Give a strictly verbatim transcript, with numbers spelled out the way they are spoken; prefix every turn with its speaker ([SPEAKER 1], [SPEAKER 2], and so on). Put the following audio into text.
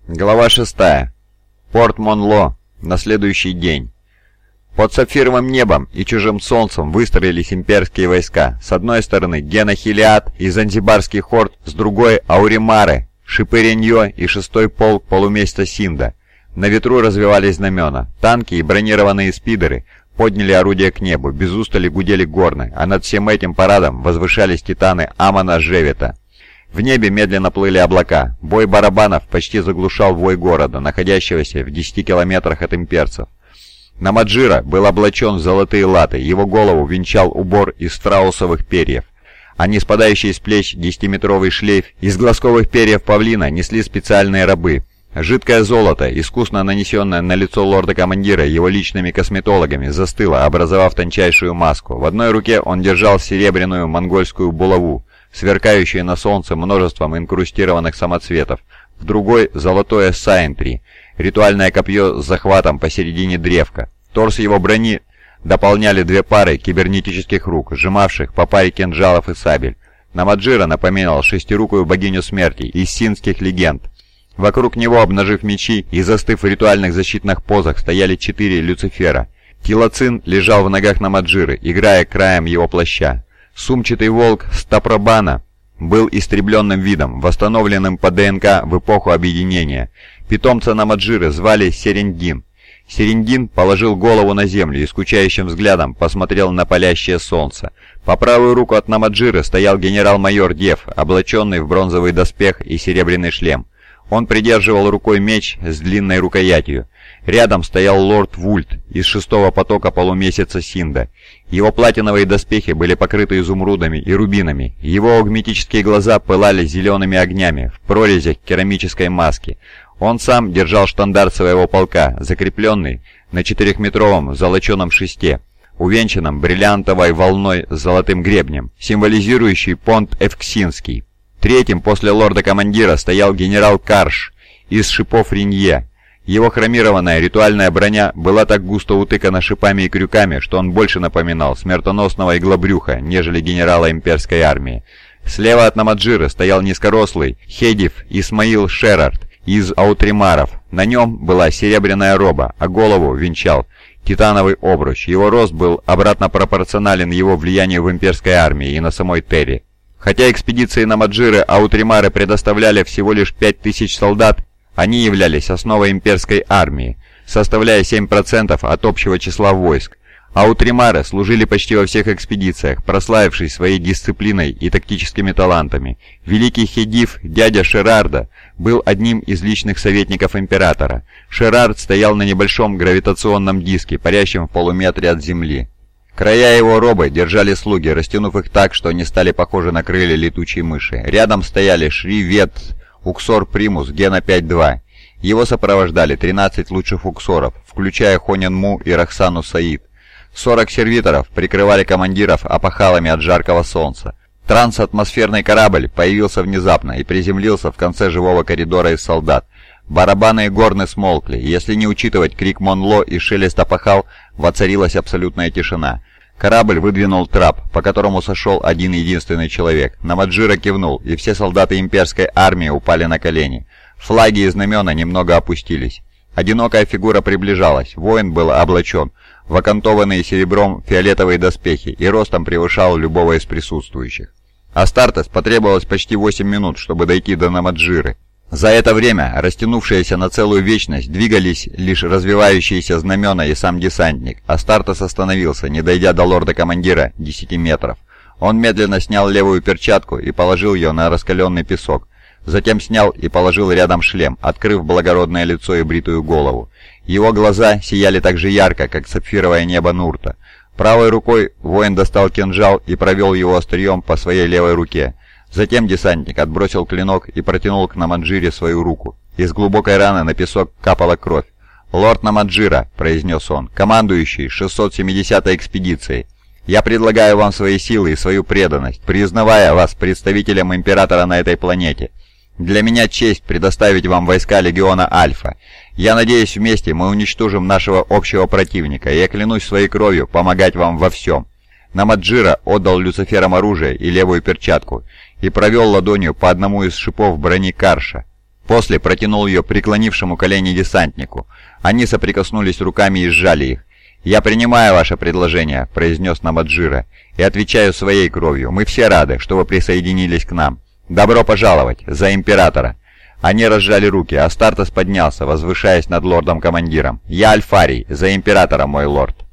[SPEAKER 1] Глава шестая. Порт Монло. На следующий день. Под сапфировым небом и чужим солнцем выстроились имперские войска. С одной стороны Гена-Хилиад и Занзибарский хорд, с другой Ауримары, Шипы-Реньо и шестой полк полумесяца Синда. На ветру развивались знамена. Танки и бронированные спидеры подняли орудия к небу, без устали гудели горны, а над всем этим парадом возвышались титаны Амона-Жевета. В небе медленно плыли облака. Бой барабанов почти заглушал вой города, находящегося в десяти километрах от имперцев. Намаджира был облачен в золотые латы, его голову венчал убор из страусовых перьев, а не спадающий с плеч десятиметровый шлейф из глазковых перьев павлина несли специальные рабы. Жидкое золото, искусно нанесенное на лицо лорда-командира его личными косметологами, застыло, образовав тончайшую маску. В одной руке он держал серебряную монгольскую булаву, сверкающую на солнце множеством инкрустированных самоцветов, в другой — золотое сайентри, ритуальное копье с захватом посередине древка. Торс его брони дополняли две пары кибернетических рук, сжимавших по паре кинжалов и сабель. Намаджира напоминал шестирукую богиню смерти из синских легенд. Вокруг него, обнажив мечи и застыв в ритуальных защитных позах, стояли четыре Люцифера. Тилацин лежал в ногах Намаджиры, играя краем его плаща. Сумчатый волк Стапробана был истребленным видом, восстановленным по ДНК в эпоху объединения. Питомца Намаджиры звали Серендин. Серендин положил голову на землю и скучающим взглядом посмотрел на палящее солнце. По правую руку от Намаджиры стоял генерал-майор Дев, облаченный в бронзовый доспех и серебряный шлем. Он придерживал рукой меч с длинной рукоятью. Рядом стоял лорд Вульт из шестого потока полумесяца Синда. Его платиновые доспехи были покрыты изумрудами и рубинами. Его аугметические глаза пылали зелеными огнями в прорезях керамической маски. Он сам держал штандарт своего полка, закрепленный на четырехметровом золоченом шесте, увенчанном бриллиантовой волной с золотым гребнем, символизирующий понт Эвксинский. Третьим после лорда-командира стоял генерал Карш из шипов Ренье. Его хромированная ритуальная броня была так густо утыкана шипами и крюками, что он больше напоминал смертоносного иглобрюха, нежели генерала имперской армии. Слева от Намаджиры стоял низкорослый Хедив Исмаил Шерард из Аутримаров. На нем была серебряная роба, а голову венчал титановый обруч. Его рост был обратно пропорционален его влиянию в имперской армии и на самой Терри. Хотя экспедиции Намаджиры Аутримары предоставляли всего лишь пять тысяч солдат, они являлись основой имперской армии, составляя семь процентов от общего числа войск. Аутримары служили почти во всех экспедициях, прославившись своей дисциплиной и тактическими талантами. Великий Хедив, дядя Шерарда, был одним из личных советников императора. Шерард стоял на небольшом гравитационном диске, парящем в полуметре от земли. Края его робы держали слуги, растянув их так, что они стали похожи на крылья летучей мыши. Рядом стояли Шри Вет Уксор Примус Гена пять два. Его сопровождали тринадцать лучших уксоров, включая Хонен Му и Рахсану Саид. сорок сервиторов прикрывали командиров опахалами от жаркого солнца. Трансатмосферный корабль появился внезапно и приземлился в конце живого коридора из солдат. Барабаны и горны смолкли, если не учитывать крик Монло и шелест опахал, воцарилась абсолютная тишина. Корабль выдвинул трап, по которому сошел один единственный человек. Намаджира кивнул, и все солдаты имперской армии упали на колени. Флаги и знамена немного опустились. Одинокая фигура приближалась. Воин был облачен в окантованные серебром фиолетовые доспехи и ростом превышал любого из присутствующих. Астартес потребовалось почти восемь минут, чтобы дойти до Намаджиры. За это время, растянувшиеся на целую вечность, двигались лишь развивающиеся знамена и сам десантник. Астартес остановился, не дойдя до лорда-командира десяти метров. Он медленно снял левую перчатку и положил ее на раскаленный песок. Затем снял и положил рядом шлем, открыв благородное лицо и бритую голову. Его глаза сияли так же ярко, как сапфировое небо Нурта. Правой рукой воин достал кинжал и провел его острием по своей левой руке. Затем десантник отбросил клинок и протянул к Намаджире свою руку. Из глубокой раны на песок капала кровь. «Лорд Намаджира», — произнес он, — «командующий шестьсот семидесятой экспедицией. Я предлагаю вам свои силы и свою преданность, признавая вас представителем Императора на этой планете. Для меня честь предоставить вам войска Легиона Альфа. Я надеюсь, вместе мы уничтожим нашего общего противника, и я клянусь своей кровью помогать вам во всем». Намаджира отдал Люциферам оружие и левую перчатку и провел ладонью по одному из шипов брони Карша. После протянул ее преклонившему колени десантнику. Они соприкоснулись руками и сжали их. «Я принимаю ваше предложение», — произнес Намаджира, — «и отвечаю своей кровью. Мы все рады, что вы присоединились к нам. Добро пожаловать! За Императора!» Они разжали руки, а Астартес поднялся, возвышаясь над лордом-командиром. «Я Альфарий, за Императора, мой лорд!»